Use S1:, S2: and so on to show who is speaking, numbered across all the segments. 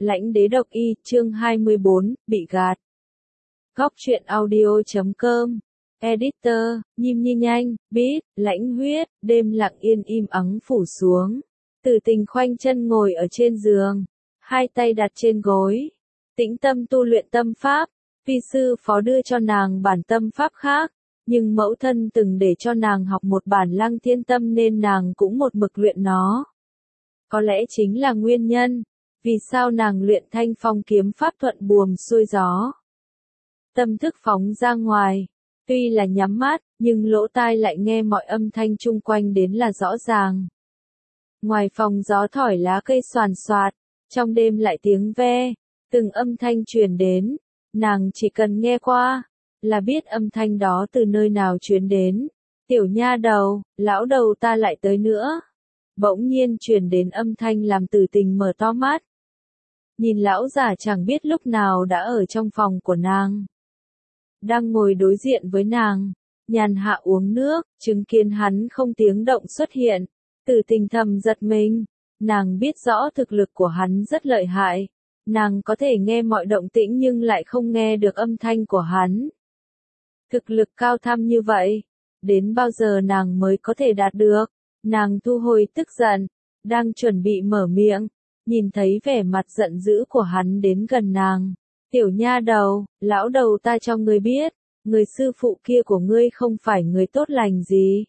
S1: Lãnh đế độc y, chương 24, bị gạt. Góc truyện audio.com. Editor, Nhim Nhi Nhanh, Beat, Lãnh Huyết, đêm lặng yên im ắng phủ xuống. Tử Tình khoanh chân ngồi ở trên giường, hai tay đặt trên gối, tĩnh tâm tu luyện tâm pháp. Phi sư phó đưa cho nàng bản tâm pháp khác, nhưng mẫu thân từng để cho nàng học một bản Lăng Thiên Tâm nên nàng cũng một mực luyện nó. Có lẽ chính là nguyên nhân vì sao nàng luyện Thanh Phong kiếm pháp thuận buồm xuôi gió. Tâm thức phóng ra ngoài, tuy là nhắm mắt, nhưng lỗ tai lại nghe mọi âm thanh chung quanh đến là rõ ràng. Ngoài phòng gió thổi lá cây xoàn xoạt, trong đêm lại tiếng ve, từng âm thanh truyền đến, nàng chỉ cần nghe qua, là biết âm thanh đó từ nơi nào truyền đến. Tiểu nha đầu, lão đầu ta lại tới nữa. Bỗng nhiên truyền đến âm thanh làm Tử Tình mở to mắt. Nhìn lão già chẳng biết lúc nào đã ở trong phòng của nàng. Đang ngồi đối diện với nàng, nhàn hạ uống nước, chứng kiến hắn không tiếng động xuất hiện. Tử Tình thầm giật mình, nàng biết rõ thực lực của hắn rất lợi hại. Nàng có thể nghe mọi động tĩnh nhưng lại không nghe được âm thanh của hắn. Thực lực cao thâm như vậy, đến bao giờ nàng mới có thể đạt được? Nàng thu hồi tức giận, đang chuẩn bị mở miệng, nhìn thấy vẻ mặt giận dữ của hắn đến gần nàng. Tiểu nha đầu, lão đầu ta cho ngươi biết, người sư phụ kia của ngươi không phải người tốt lành gì.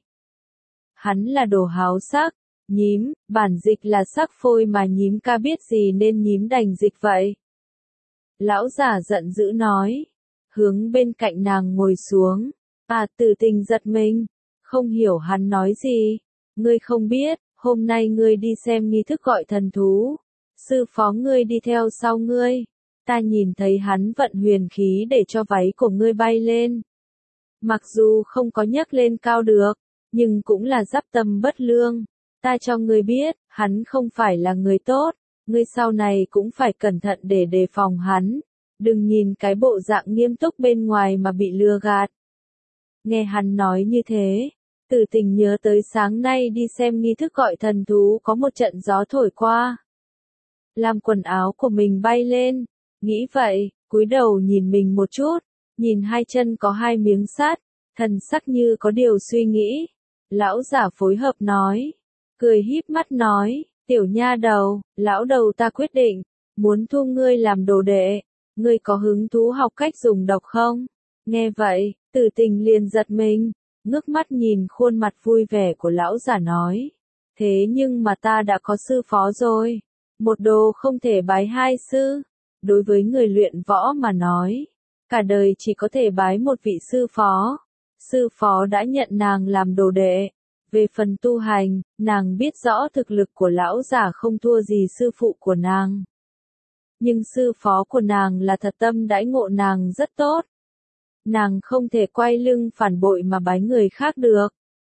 S1: Hắn là đồ háo sắc, nhím, bản dịch là sắc phôi mà nhím ca biết gì nên nhím đành dịch vậy. Lão giả giận dữ nói, hướng bên cạnh nàng ngồi xuống. Tử Tình giật mình, không hiểu hắn nói gì. Ngươi không biết, hôm nay ngươi đi xem nghi thức gọi thần thú. Sư phó ngươi đi theo sau ngươi. Ta nhìn thấy hắn vận huyền khí để cho váy của ngươi bay lên. Mặc dù không có nhấc lên cao được, nhưng cũng là giáp tâm bất lương. Ta cho ngươi biết, hắn không phải là người tốt. Ngươi sau này cũng phải cẩn thận để đề phòng hắn. Đừng nhìn cái bộ dạng nghiêm túc bên ngoài mà bị lừa gạt. Nghe hắn nói như thế, Tử Tình nhớ tới sáng nay đi xem nghi thức gọi thần thú có một trận gió thổi qua. Làm quần áo của mình bay lên, nghĩ vậy, cúi đầu nhìn mình một chút, nhìn hai chân có hai miếng sắt, thần sắc như có điều suy nghĩ. Lão giả phối hợp nói, cười híp mắt nói, tiểu nha đầu, lão đầu ta quyết định, muốn thu ngươi làm đồ đệ, ngươi có hứng thú học cách dùng độc không? Nghe vậy, Tử Tình liền giật mình, ngước mắt nhìn khuôn mặt vui vẻ của lão giả nói. Thế nhưng mà ta đã có sư phó rồi. Một đồ không thể bái hai sư. Đối với người luyện võ mà nói, cả đời chỉ có thể bái một vị sư phó. Sư phó đã nhận nàng làm đồ đệ. Về phần tu hành, nàng biết rõ thực lực của lão giả không thua gì sư phụ của nàng. Nhưng sư phó của nàng là thật tâm đãi ngộ nàng rất tốt. Nàng không thể quay lưng phản bội mà bái người khác được.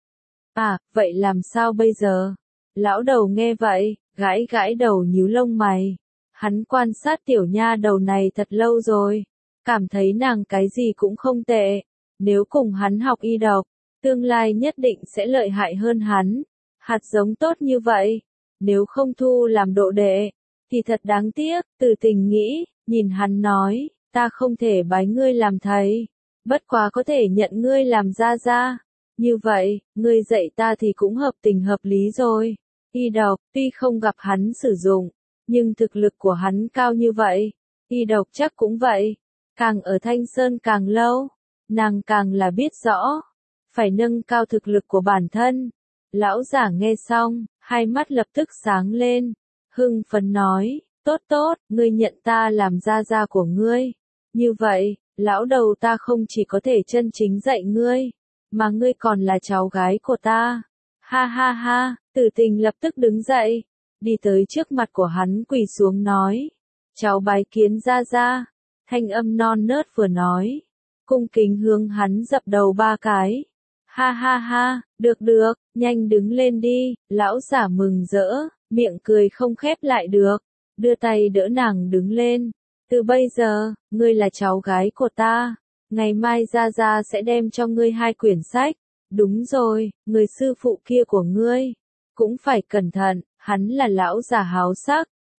S1: Vậy làm sao bây giờ? Lão đầu nghe vậy, gãi gãi đầu nhíu lông mày. Hắn quan sát tiểu nha đầu này thật lâu rồi. Cảm thấy nàng cái gì cũng không tệ. Nếu cùng hắn học y độc, tương lai nhất định sẽ lợi hại hơn hắn. Hạt giống tốt như vậy, nếu không thu làm độ đệ, thì thật đáng tiếc. Tử Tình nghĩ, nhìn hắn nói, ta không thể bái ngươi làm thầy. Bất quá có thể nhận ngươi làm gia gia. Như vậy, ngươi dạy ta thì cũng hợp tình hợp lý rồi. Y độc, tuy không gặp hắn sử dụng, nhưng thực lực của hắn cao như vậy. Y độc chắc cũng vậy. Càng ở Thanh Sơn càng lâu, nàng càng là biết rõ. Phải nâng cao thực lực của bản thân. Lão giả nghe xong, hai mắt lập tức sáng lên. Hưng phấn nói, tốt tốt, ngươi nhận ta làm gia gia của ngươi. Như vậy, lão đầu ta không chỉ có thể chân chính dạy ngươi, mà ngươi còn là cháu gái của ta. Ha ha ha, Tử Tình lập tức đứng dậy, đi tới trước mặt của hắn quỳ xuống nói. Cháu bái kiến gia gia. Thanh âm non nớt vừa nói, cung kính hướng hắn dập đầu 3 cái. Ha ha ha, được được, nhanh đứng lên đi. Lão giả mừng rỡ, miệng cười không khép lại được, đưa tay đỡ nàng đứng lên. Từ bây giờ, ngươi là cháu gái của ta. Ngày mai gia gia sẽ đem cho ngươi 2 quyển sách. Đúng rồi, người sư phụ kia của ngươi cũng phải cẩn thận, hắn là lão già háo sắc.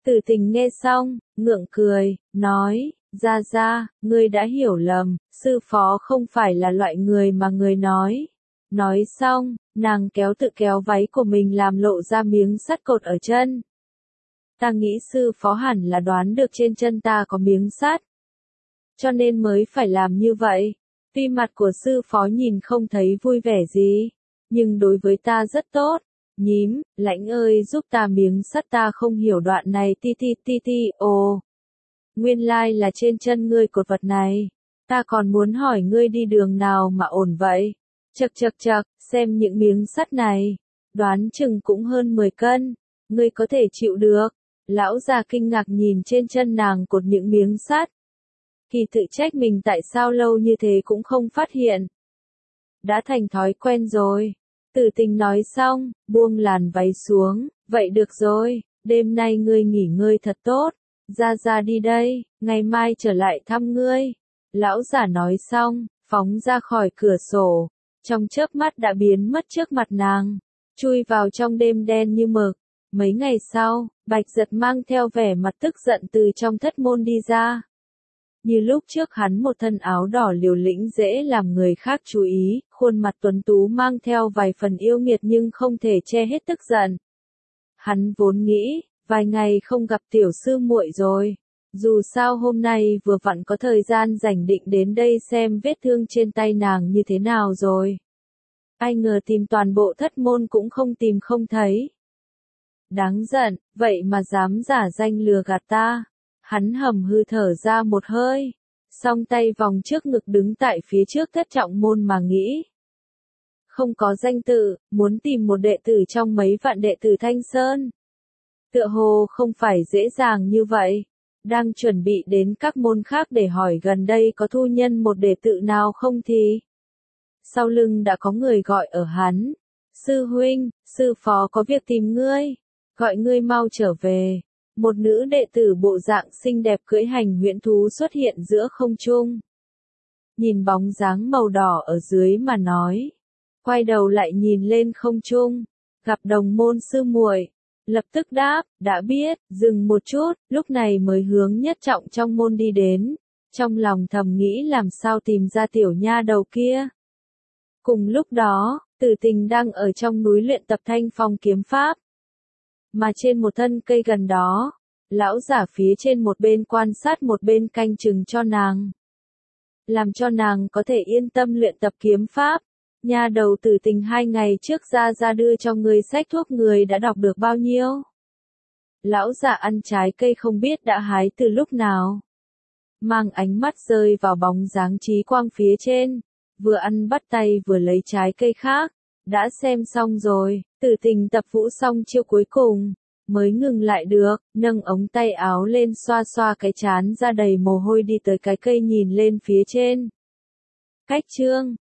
S1: Tử Tình nghe xong, ngượng cười, nói, ra, ngươi đã hiểu lầm, sư phó không phải là loại người mà ngươi nói. Nói xong, nàng tự kéo váy của mình làm lộ ra miếng sắt cột ở chân. Ta nghĩ sư phó hẳn là đoán được trên chân ta có miếng sắt, cho nên mới phải làm như vậy. Tuy mặt của sư phó nhìn không thấy vui vẻ gì, nhưng đối với ta rất tốt. Nhím, Lãnh ơi giúp ta miếng sắt, ta không hiểu đoạn này ồ. Nguyên lai là trên chân ngươi cột vật này. Ta còn muốn hỏi ngươi đi đường nào mà ổn vậy. Chậc, xem những miếng sắt này. Đoán chừng cũng hơn 10 cân. Ngươi có thể chịu được. Lão già kinh ngạc nhìn trên chân nàng cột những miếng sắt. Kỳ tự trách mình tại sao lâu như thế cũng không phát hiện. Đã thành thói quen rồi. Tử Tình nói xong, buông làn váy xuống, vậy được rồi, đêm nay ngươi nghỉ ngơi thật tốt, ra đi đây, ngày mai trở lại thăm ngươi. Lão giả nói xong, phóng ra khỏi cửa sổ, trong chớp mắt đã biến mất trước mặt nàng, chui vào trong đêm đen như mực. Mấy ngày sau, Bạch Giật mang theo vẻ mặt tức giận từ trong thất môn đi ra. Như lúc trước hắn một thân áo đỏ liều lĩnh dễ làm người khác chú ý, khuôn mặt tuấn tú mang theo vài phần yêu nghiệt nhưng không thể che hết tức giận. Hắn vốn nghĩ, vài ngày không gặp tiểu sư muội rồi. Dù sao hôm nay vừa vặn có thời gian rảnh định đến đây xem vết thương trên tay nàng như thế nào rồi. Ai ngờ tìm toàn bộ thất môn cũng không tìm không thấy. Đáng giận, vậy mà dám giả danh lừa gạt ta. Hắn hầm hư thở ra một hơi, song tay vòng trước ngực đứng tại phía trước thất trọng môn mà nghĩ. Không có danh tự, muốn tìm một đệ tử trong mấy vạn đệ tử Thanh Sơn. Tựa hồ không phải dễ dàng như vậy. Đang chuẩn bị đến các môn khác để hỏi gần đây có thu nhân một đệ tử nào không thì. Sau lưng đã có người gọi ở hắn. Sư huynh, sư phó có việc tìm ngươi. Gọi ngươi mau trở về. Một nữ đệ tử bộ dạng xinh đẹp cưỡi hành huyễn thú xuất hiện giữa không trung. Nhìn bóng dáng màu đỏ ở dưới mà nói. Quay đầu lại nhìn lên không trung. Gặp đồng môn sư muội. Lập tức đáp, đã biết, dừng một chút, lúc này mới hướng nhất trọng trong môn đi đến. Trong lòng thầm nghĩ làm sao tìm ra tiểu nha đầu kia. Cùng lúc đó, Tử Tình đang ở trong núi luyện tập Thanh Phong kiếm pháp. Mà trên một thân cây gần đó, lão giả phía trên một bên quan sát một bên canh chừng cho nàng. Làm cho nàng có thể yên tâm luyện tập kiếm pháp. Nha đầu Tử Tình 2 ngày trước ra đưa cho người sách thuốc người đã đọc được bao nhiêu. Lão giả ăn trái cây không biết đã hái từ lúc nào. Mang ánh mắt rơi vào bóng dáng trí quang phía trên. Vừa ăn bắt tay vừa lấy trái cây khác. Đã xem xong rồi, Tử Tình tập vũ xong chiêu cuối cùng. Mới ngừng lại được, nâng ống tay áo lên xoa xoa cái trán ra đầy mồ hôi đi tới cái cây nhìn lên phía trên. Cách chương